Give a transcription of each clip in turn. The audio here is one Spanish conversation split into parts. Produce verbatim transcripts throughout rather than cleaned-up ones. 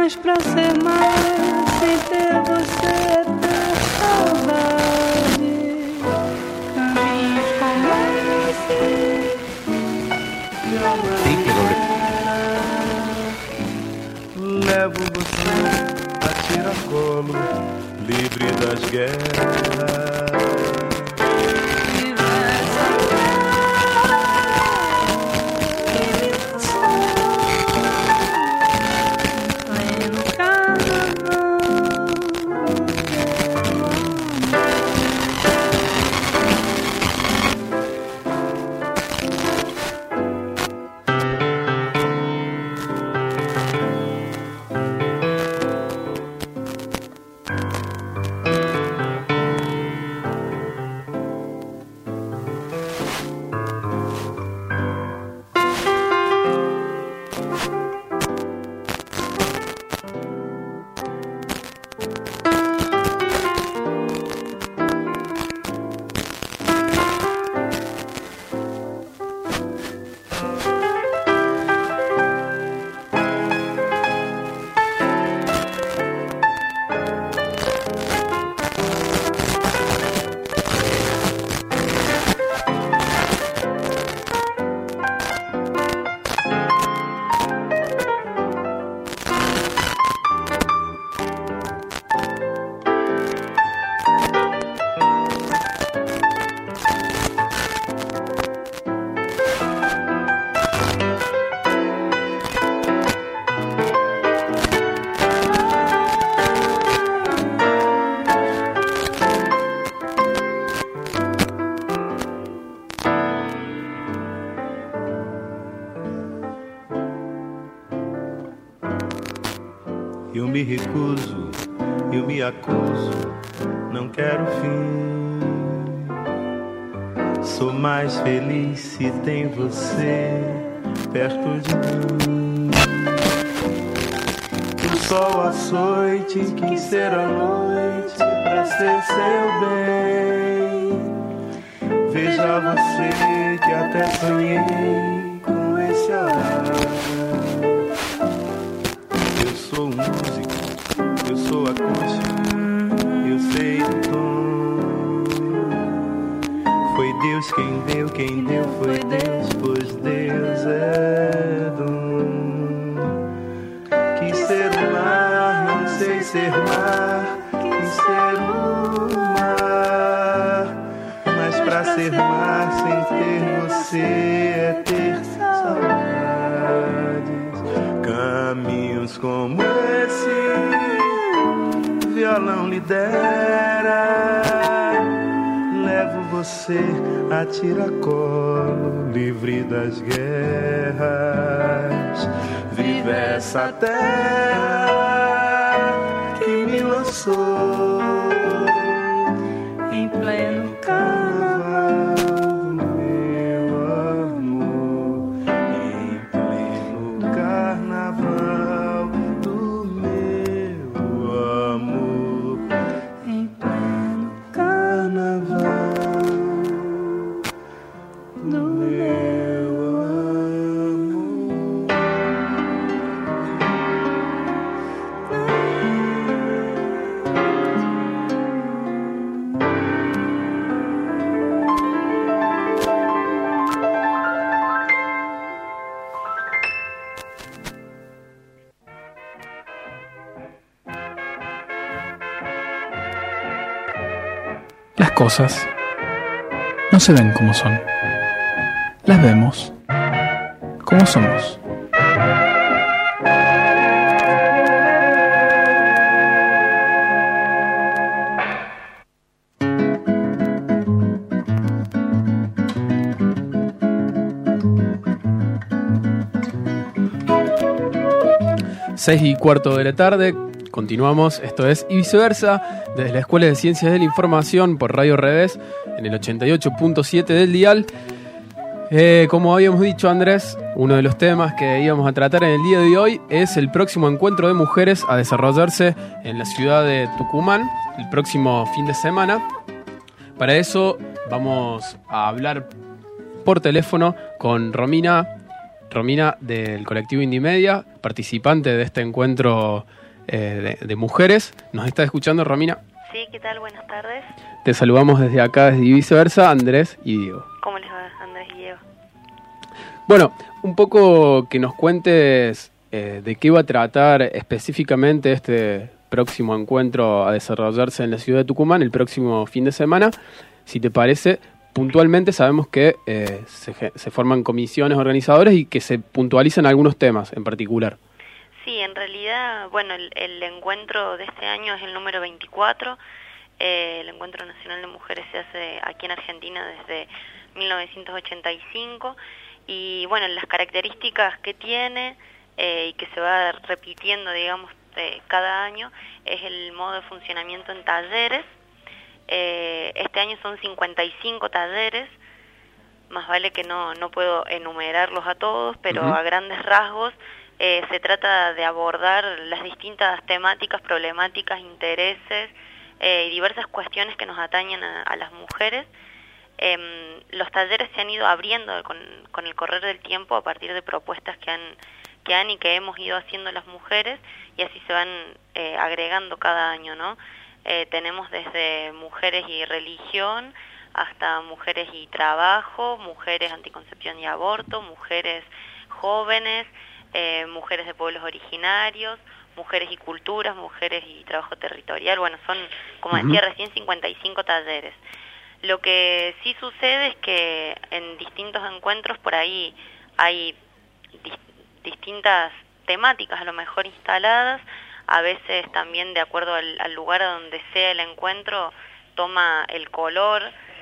Mas pra ser mais, sem ter você é ter saudade. Caminhos como esse, levo você a tiracolo, livre das guerras. Eu me recuso, eu me acuso, não quero fim. Sou mais feliz se tem você perto de mim. O sol açoite quis ser a noite pra ser seu bem. Veja você que até sonhei com esse horário. Eu sou um músico, eu sou acústico, eu sei o tom. Foi Deus quem deu, quem deu foi Deus, pois Deus é dom. Quis ser o mar, não sei ser mar, quis ser o mar. Mas pra ser mar sem ter você é ter saudades. Caminhos como esse, violão lhe dera. Levo você a tiracolo, livre das guerras. Vive essa terra que me lançou em pleno carnaval do meu amor, em pleno carnaval do meu amor, em pleno carnaval do meu amor. Las cosas no se ven como son, las vemos como somos. Seis y cuarto de la tarde, continuamos, esto es Y Viceversa, desde la Escuela de Ciencias de la Información por Radio Revés, en el ochenta y ocho punto siete del dial. Eh, como habíamos dicho, Andrés, uno de los temas que íbamos a tratar en el día de hoy es el próximo encuentro de mujeres a desarrollarse en la ciudad de Tucumán, el próximo fin de semana. Para eso vamos a hablar por teléfono con Romina Romina del colectivo Indimedia, participante de este encuentro eh, de, de mujeres. ¿Nos está escuchando, Romina? Sí, ¿qué tal? Buenas tardes. Te saludamos desde acá, desde Viceversa, Andrés y Diego. ¿Cómo les va, Andrés y Diego? Bueno, un poco que nos cuentes eh, de qué va a tratar específicamente este próximo encuentro a desarrollarse en la ciudad de Tucumán el próximo fin de semana. Si te parece, puntualmente sabemos que eh, se, se forman comisiones organizadoras y que se puntualizan algunos temas en particular. Sí, en realidad, bueno, el, el encuentro de este año es el número veinticuatro. Eh, el Encuentro Nacional de Mujeres se hace aquí en Argentina desde mil novecientos ochenta y cinco. Y bueno, las características que tiene eh, y que se va repitiendo, digamos, eh, cada año, es el modo de funcionamiento en talleres. Eh, este año son cincuenta y cinco talleres, más vale que no, no puedo enumerarlos a todos, pero uh-huh. a grandes rasgos eh, se trata de abordar las distintas temáticas, problemáticas, intereses eh, y diversas cuestiones que nos atañen a, a las mujeres. Eh, los talleres se han ido abriendo con, con el correr del tiempo a partir de propuestas que han, que han y que hemos ido haciendo las mujeres, y así se van eh, agregando cada año, ¿no? Eh, tenemos desde mujeres y religión hasta mujeres y trabajo, mujeres anticoncepción y aborto, mujeres jóvenes, eh, mujeres de pueblos originarios, mujeres y culturas, mujeres y trabajo territorial. Bueno, son, como decía recién, cincuenta y cinco talleres. Lo que sí sucede es que en distintos encuentros por ahí hay dis distintas temáticas a lo mejor instaladas. A veces también de acuerdo al, al lugar a donde sea el encuentro toma el color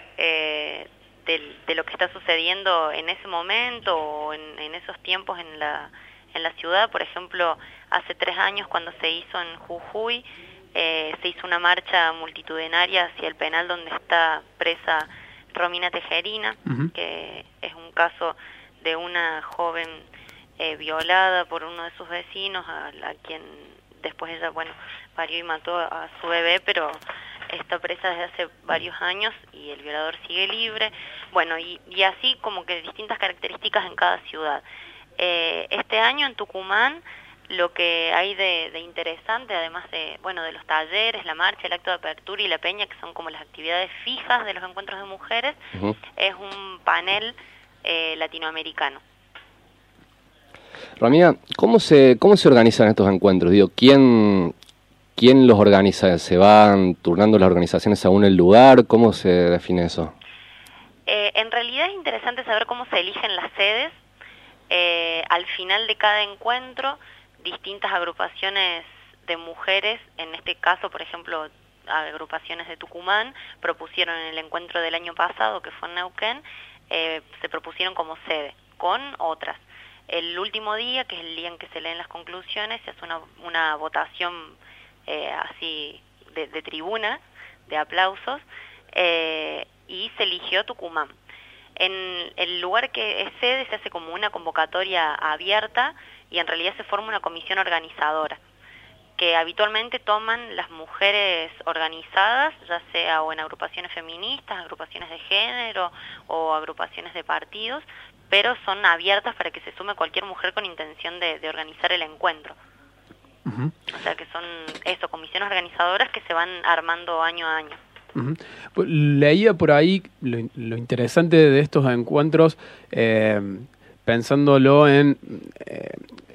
eh, de, de lo que está sucediendo en ese momento o en, en esos tiempos en la, en la ciudad. Por ejemplo, hace tres años cuando se hizo en Jujuy, eh, se hizo una marcha multitudinaria hacia el penal donde está presa Romina Tejerina, uh-huh. que es un caso de una joven eh, violada por uno de sus vecinos, a, a quien después ella, bueno, parió y mató a su bebé, pero está presa desde hace varios años y el violador sigue libre. Bueno, y, y así como que distintas características en cada ciudad. Eh, este año en Tucumán lo que hay de, de interesante, además de, bueno, de los talleres, la marcha, el acto de apertura y la peña, que son como las actividades fijas de los encuentros de mujeres, uh-huh. es un panel eh, latinoamericano. Romina, ¿cómo se, cómo se organizan estos encuentros? Digo, ¿quién, ¿quién los organiza? ¿Se van turnando las organizaciones según el lugar? ¿Cómo se define eso? Eh, en realidad es interesante saber cómo se eligen las sedes. Eh, al final de cada encuentro, distintas agrupaciones de mujeres, en este caso, por ejemplo, agrupaciones de Tucumán, propusieron en el encuentro del año pasado, que fue en Neuquén, eh, se propusieron como sede, con otras. El último día, que es el día en que se leen las conclusiones, se hace una, una votación eh, así de, de tribuna, de aplausos, eh, y se eligió Tucumán. En el lugar que es sede se hace como una convocatoria abierta y en realidad se forma una comisión organizadora, que habitualmente toman las mujeres organizadas, ya sea o en agrupaciones feministas, agrupaciones de género o agrupaciones de partidos, pero son abiertas para que se sume cualquier mujer con intención de, de organizar el encuentro. Uh-huh. O sea que son eso, comisiones organizadoras que se van armando año a año. Uh-huh. Leía por ahí lo, lo interesante de estos encuentros, eh, pensándolo en eh,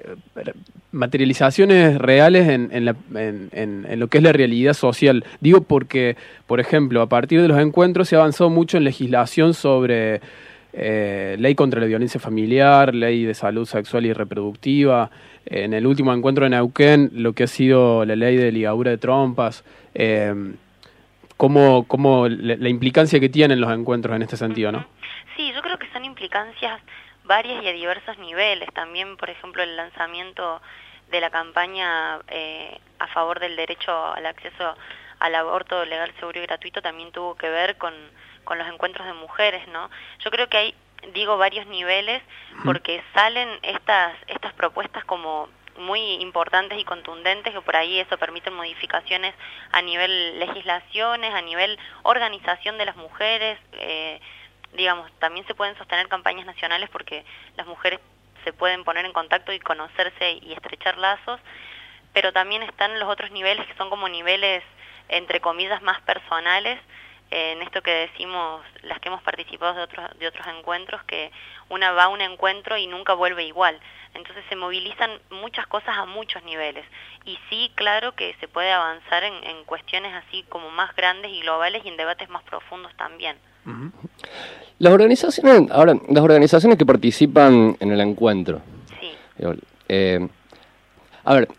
materializaciones reales en, en, la, en, en, en lo que es la realidad social. Digo porque, por ejemplo, a partir de los encuentros se ha avanzado mucho en legislación sobre eh, ley contra la violencia familiar, ley de salud sexual y reproductiva. En el último encuentro de Neuquén, lo que ha sido la ley de ligadura de trompas. Eh, cómo, cómo la, la implicancia que tienen los encuentros en este sentido, ¿no? Sí, yo creo que son implicancias varias y a diversos niveles. También, por ejemplo, el lanzamiento de la campaña eh, a favor del derecho al acceso al aborto legal, seguro y gratuito también tuvo que ver con, con los encuentros de mujeres, ¿no? Yo creo que hay, digo, varios niveles, porque salen estas, estas propuestas como muy importantes y contundentes, que por ahí eso permite modificaciones a nivel legislaciones, a nivel organización de las mujeres, eh, digamos, también se pueden sostener campañas nacionales porque las mujeres se pueden poner en contacto y conocerse y estrechar lazos, pero también están los otros niveles que son como niveles, entre comillas, más personales, eh, en esto que decimos las que hemos participado de otros, de otros encuentros, que una va a un encuentro y nunca vuelve igual. Entonces se movilizan muchas cosas a muchos niveles. Y sí, claro que se puede avanzar en, en cuestiones así como más grandes y globales y en debates más profundos también. Uh-huh. Las organizaciones, ahora, las organizaciones que participan en el encuentro. Sí. Eh, a ver,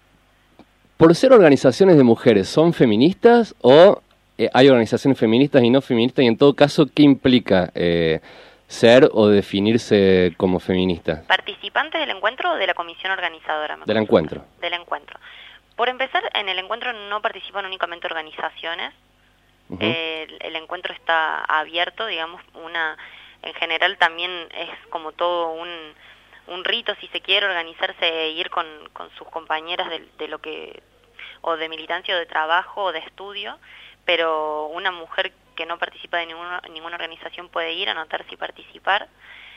por ser organizaciones de mujeres, ¿son feministas o eh, hay organizaciones feministas y no feministas? Y en todo caso, ¿qué implica eh, ser o definirse como feminista? ¿Participantes del encuentro o de la comisión organizadora? Del encuentro. Del encuentro. Por empezar, en el encuentro no participan únicamente organizaciones. Uh-huh. eh, el, el encuentro está abierto, digamos, una en general también es como todo un, un rito, si se quiere, organizarse e ir con, con sus compañeras de, de lo que, o de militancia o de trabajo o de estudio, pero una mujer que no participa de ninguna, ninguna organización puede ir, anotarse y participar.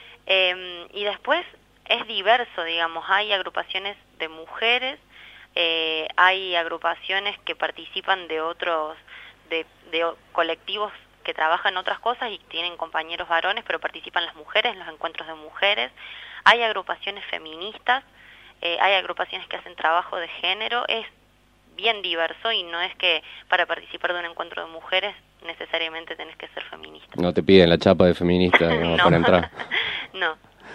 Eh, y después es diverso, digamos, hay agrupaciones de mujeres, eh, hay agrupaciones que participan de otros, de, de colectivos que trabajan otras cosas y tienen compañeros varones, pero participan las mujeres en los encuentros de mujeres. Hay agrupaciones feministas, eh, hay agrupaciones que hacen trabajo de género, es bien diverso y no es que para participar de un encuentro de mujeres necesariamente tenés que ser feminista. No te piden la chapa de feminista no. para entrar. No.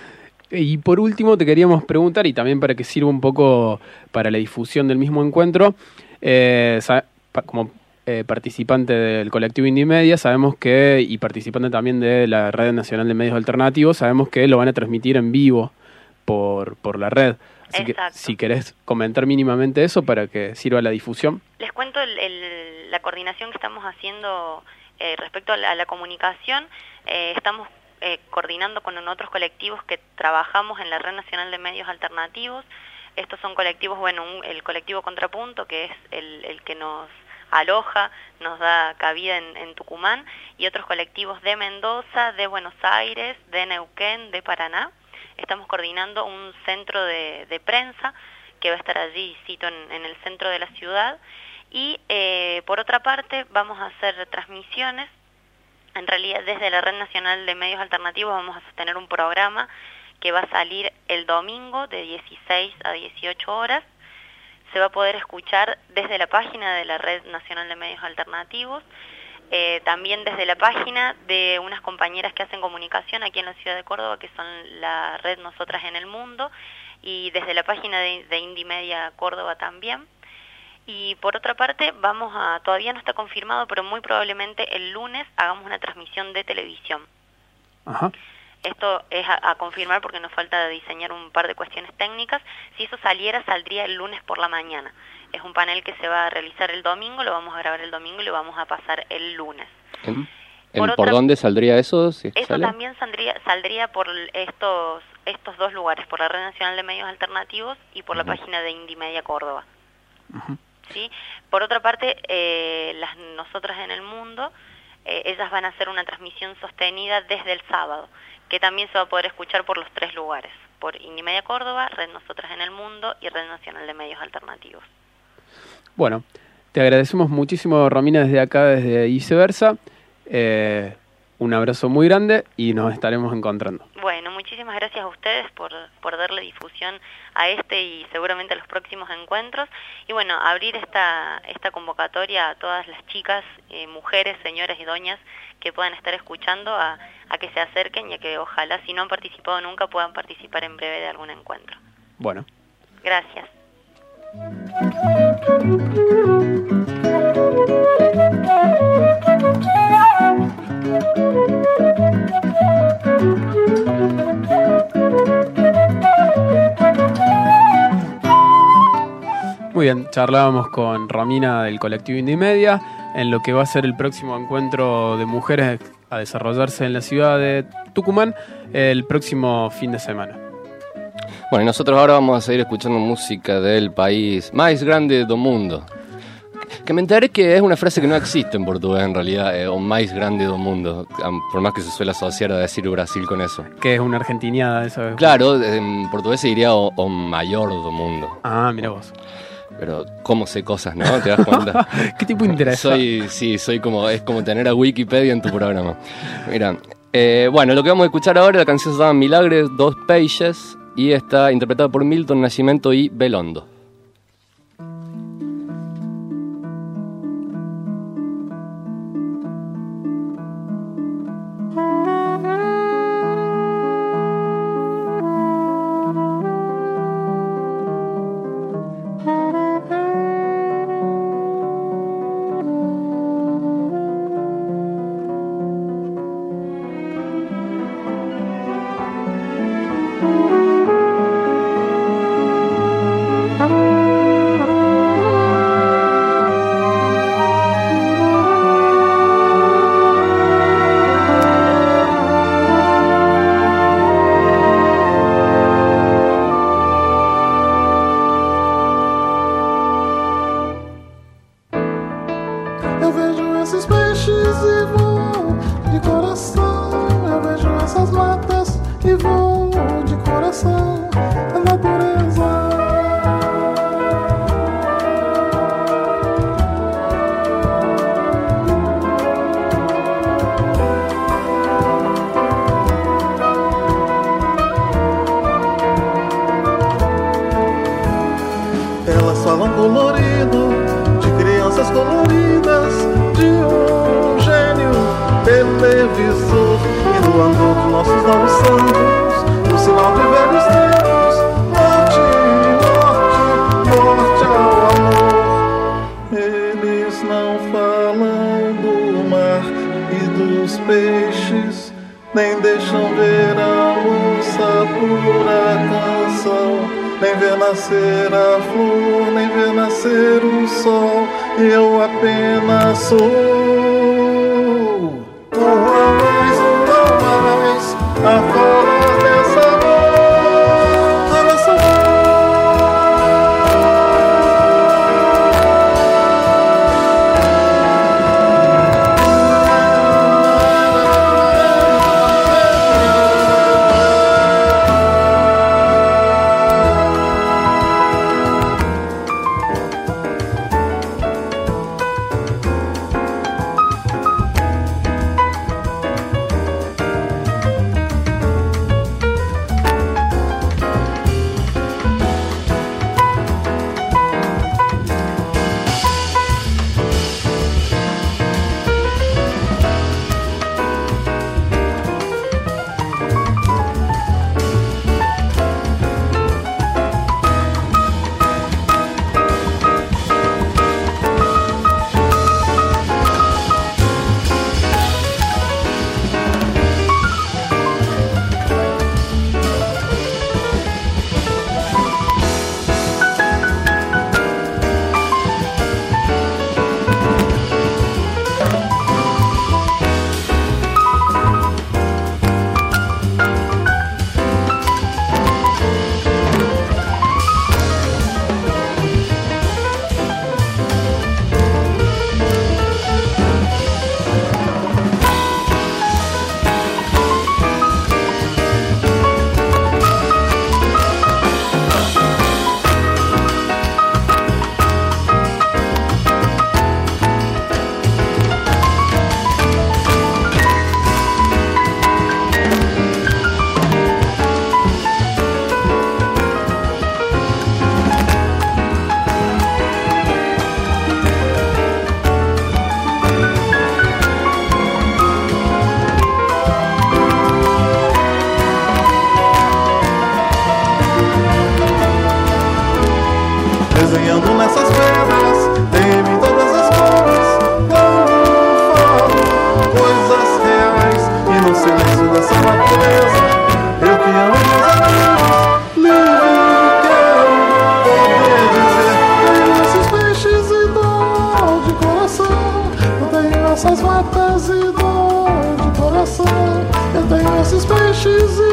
Y por último te queríamos preguntar, y también para que sirva un poco para la difusión del mismo encuentro, eh, como eh, participante del colectivo Indie Media, sabemos que, y participante también de la Red Nacional de Medios Alternativos, sabemos que lo van a transmitir en vivo por, por la red. Así Exacto. que si querés comentar mínimamente eso para que sirva la difusión. Les cuento el, el, la coordinación que estamos haciendo eh, respecto a la, a la comunicación. Eh, estamos eh, coordinando con otros colectivos que trabajamos en la Red Nacional de Medios Alternativos. Estos son colectivos, bueno, un, el colectivo Contrapunto, que es el, el que nos aloja, nos da cabida en, en Tucumán, y otros colectivos de Mendoza, de Buenos Aires, de Neuquén, de Paraná. Estamos coordinando un centro de, de prensa que va a estar allí, cito, en, en el centro de la ciudad. Y eh, por otra parte vamos a hacer transmisiones. En realidad desde la Red Nacional de Medios Alternativos vamos a sostener un programa que va a salir el domingo de dieciséis a dieciocho horas. Se va a poder escuchar desde la página de la Red Nacional de Medios Alternativos, eh, también desde la página de unas compañeras que hacen comunicación aquí en la ciudad de Córdoba, que son la Red Nosotras en el Mundo, y desde la página de, de Indie Media Córdoba también. Y por otra parte, vamos a, todavía no está confirmado, pero muy probablemente el lunes hagamos una transmisión de televisión. Ajá. Esto es a, a confirmar porque nos falta diseñar un par de cuestiones técnicas. Si eso saliera, saldría el lunes por la mañana. Es un panel que se va a realizar el domingo, lo vamos a grabar el domingo y lo vamos a pasar el lunes. ¿En, por, en, ¿por dónde saldría eso? Si eso sale? También saldría, saldría por estos, estos dos lugares, por la Red Nacional de Medios Alternativos y por uh-huh. la página de Indie Media Córdoba. Uh-huh. ¿Sí? Por otra parte, eh, las Nosotras en el Mundo, eh, ellas van a hacer una transmisión sostenida desde el sábado, que también se va a poder escuchar por los tres lugares, por Indie Media Córdoba, Red Nosotras en el Mundo y Red Nacional de Medios Alternativos. Bueno, te agradecemos muchísimo, Romina, desde acá, desde Viceversa. Eh, un abrazo muy grande y nos estaremos encontrando. Bueno, muchísimas gracias a ustedes por, por darle difusión a este y seguramente a los próximos encuentros. Y bueno, abrir esta, esta convocatoria a todas las chicas, eh, mujeres, señoras y doñas que puedan estar escuchando a, a que se acerquen y a que ojalá, si no han participado nunca, puedan participar en breve de algún encuentro. Bueno. Gracias. Muy bien, charlábamos con Romina del colectivo Indie Media en lo que va a ser el próximo encuentro de mujeres a desarrollarse en la ciudad de Tucumán el próximo fin de semana. Bueno, y nosotros ahora vamos a seguir escuchando música del país más grande del mundo. Que me enteré que es una frase que no existe en portugués en realidad, eh, o más grande del mundo, por más que se suele asociar a decir Brasil con eso. Que es una argentiniada eso. Claro, en portugués se diría o, o mayor del mundo. Ah, mira vos. Pero cómo sé cosas, ¿no? ¿Te das cuenta? ¿Qué tipo de interés? Soy, sí, soy como, es como tener a Wikipedia en tu programa. Mira, eh, bueno, lo que vamos a escuchar ahora, la canción se llama Milagres dos Peixes y está interpretada por Milton Nascimento y Belondo.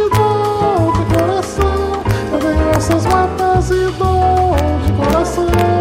Essas matas e dor de coração.